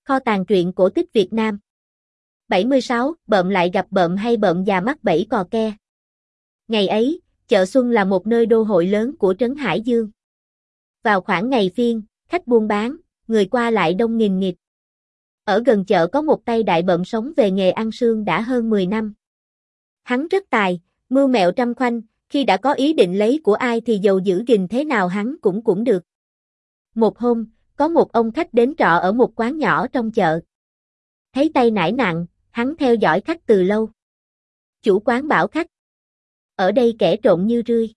Kho tàng truyện cổ tích Việt Nam. 76. Bợm lại gặp bợm hay bợm già mắc bẫy cò ke. Ngày ấy, chợ Xuân là một nơi đô hội lớn của trấn Hải Dương. Vào khoảng ngày phiên, khách buôn bán, người qua lại đông nghìn nghịt. Ở gần chợ có một tay đại bợm sống về nghề ăn sương đã hơn 10 năm. Hắn rất tài, mưu mẹo trăm khoanh, khi đã có ý định lấy của ai thì dầu giữ gìn thế nào hắn cũng được. Một hôm, có một ông khách đến trọ ở một quán nhỏ trong chợ. Thấy tay nải nặng, hắn theo dõi khách từ lâu. Chủ quán bảo khách: ở đây kẻ trộm như rươi.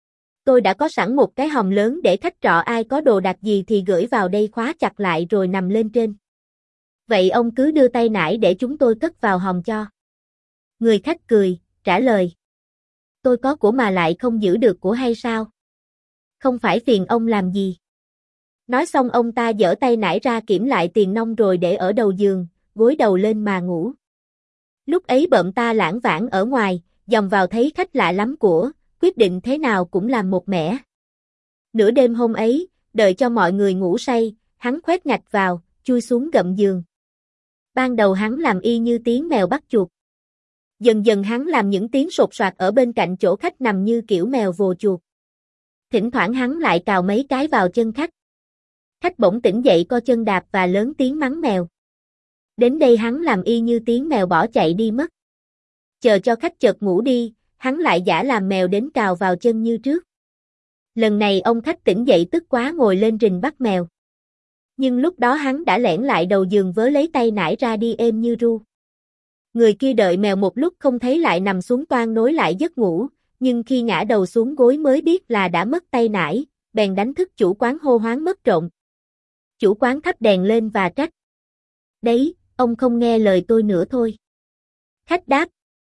Tôi đã có sẵn một cái hòm lớn để khách trọ ai có đồ đạc gì thì gửi vào đây khóa chặt lại rồi nằm lên trên. Vậy ông cứ đưa tay nải để chúng tôi cất vào hòm cho. Người khách cười, trả lời: tôi có của mà lại không giữ được của hay sao? Không phải phiền ông làm gì. Nói xong ông ta giở tay nải ra kiểm lại tiền nong rồi để ở đầu giường, gối đầu lên mà ngủ. Lúc ấy bợm ta lãng vãng ở ngoài, dòm vào thấy khách lạ lắm của, quyết định thế nào cũng làm một mẻ. Nửa đêm hôm ấy, đợi cho mọi người ngủ say, hắn khoét ngạch vào, chui xuống gầm giường. Ban đầu hắn làm y như tiếng mèo bắt chuột. Dần dần hắn làm những tiếng sột soạt ở bên cạnh chỗ khách nằm như kiểu mèo vồ chuột. Thỉnh thoảng hắn lại cào mấy cái vào chân khách. Khách bỗng tỉnh dậy co chân đạp và lớn tiếng mắng mèo. Đến đây hắn làm y như tiếng mèo bỏ chạy đi mất. Chờ cho khách chợt ngủ đi, hắn lại giả làm mèo đến cào vào chân như trước. Lần này ông khách tỉnh dậy tức quá ngồi lên rình bắt mèo. Nhưng lúc đó hắn đã lẻn lại đầu giường vớ lấy tay nải ra đi êm như ru. Người kia đợi mèo một lúc không thấy lại nằm xuống toan nối lại giấc ngủ, nhưng khi ngã đầu xuống gối mới biết là đã mất tay nải, bèn đánh thức chủ quán hô hoán mất trộm. Chủ quán thắp đèn lên và trách: đấy, ông không nghe lời tôi nữa thôi. Khách đáp: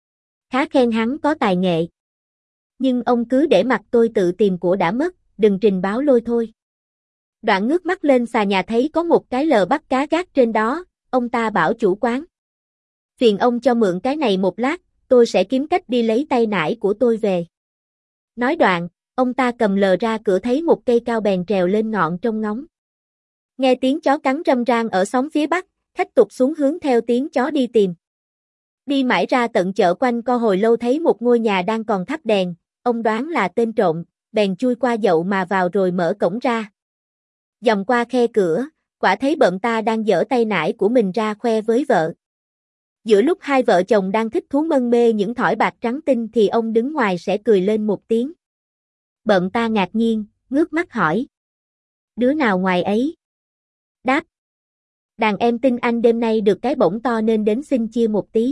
khá khen hắn có tài nghệ. Nhưng ông cứ để mặc tôi tự tìm của đã mất, đừng trình báo lôi thôi. Đoạn ngước mắt lên xà nhà thấy có một cái lờ bắt cá gác trên đó, ông ta bảo chủ quán: phiền ông cho mượn cái này một lát, tôi sẽ kiếm cách đi lấy tay nải của tôi về. Nói đoạn, ông ta cầm lờ ra cửa thấy một cây cao bèn trèo lên ngọn trông ngóng. Nghe tiếng chó cắn râm ran ở xóm phía bắc, khách tụt xuống hướng theo tiếng chó đi tìm. Đi mãi ra tận chợ quanh co hồi lâu thấy một ngôi nhà đang còn thắp đèn, ông đoán là tên trộm, bèn chui qua dậu mà vào rồi mở cổng ra. Dòng qua khe cửa, quả thấy bợm ta đang giở tay nải của mình ra khoe với vợ. Giữa lúc hai vợ chồng đang thích thú mân mê những thỏi bạc trắng tinh thì ông đứng ngoài sẽ cười lên một tiếng. Bợm ta ngạc nhiên, ngước mắt hỏi: đứa nào ngoài ấy? Đáp: đàn em tin anh đêm nay được cái bổng to nên đến xin chia một tí.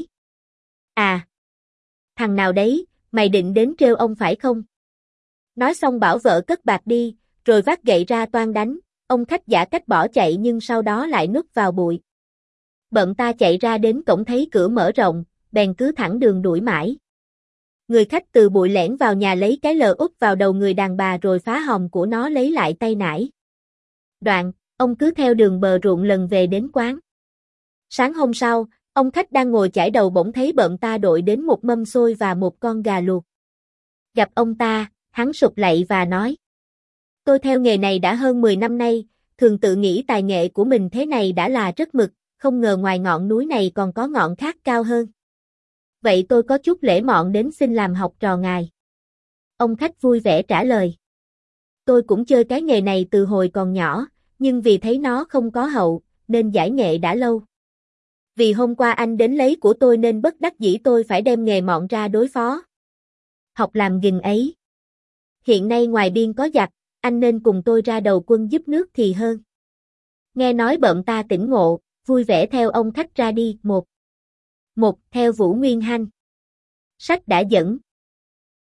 À, thằng nào đấy, mày định đến trêu ông phải không? Nói xong bảo vợ cất bạc đi, rồi vác gậy ra toan đánh, ông khách giả cách bỏ chạy nhưng sau đó lại núp vào bụi. Bợm ta chạy ra đến cổng thấy cửa mở rộng, bèn cứ thẳng đường đuổi mãi. Người khách từ bụi lẻn vào nhà lấy cái lờ úp vào đầu người đàn bà rồi phá hòm của nó lấy lại tay nải. Đoạn, ông cứ theo đường bờ ruộng lần về đến quán. Sáng hôm sau, ông khách đang ngồi chải đầu bỗng thấy bợm ta đội đến một mâm xôi và một con gà luộc. Gặp ông ta, hắn sụp lạy và nói: tôi theo nghề này đã hơn 10 năm nay, thường tự nghĩ tài nghệ của mình thế này đã là rất mực, không ngờ ngoài ngọn núi này còn có ngọn khác cao hơn. Vậy tôi có chút lễ mọn đến xin làm học trò ngài. Ông khách vui vẻ trả lời: tôi cũng chơi cái nghề này từ hồi còn nhỏ, nhưng vì thấy nó không có hậu, nên giải nghệ đã lâu. Vì hôm qua anh đến lấy của tôi nên bất đắc dĩ tôi phải đem nghề mọn ra đối phó. Học làm gìn ấy. Hiện nay ngoài biên có giặc, anh nên cùng tôi ra đầu quân giúp nước thì hơn. Nghe nói bợm ta tỉnh ngộ, vui vẻ theo ông khách ra đi. Một theo Vũ Nguyên Hanh. Sách đã dẫn.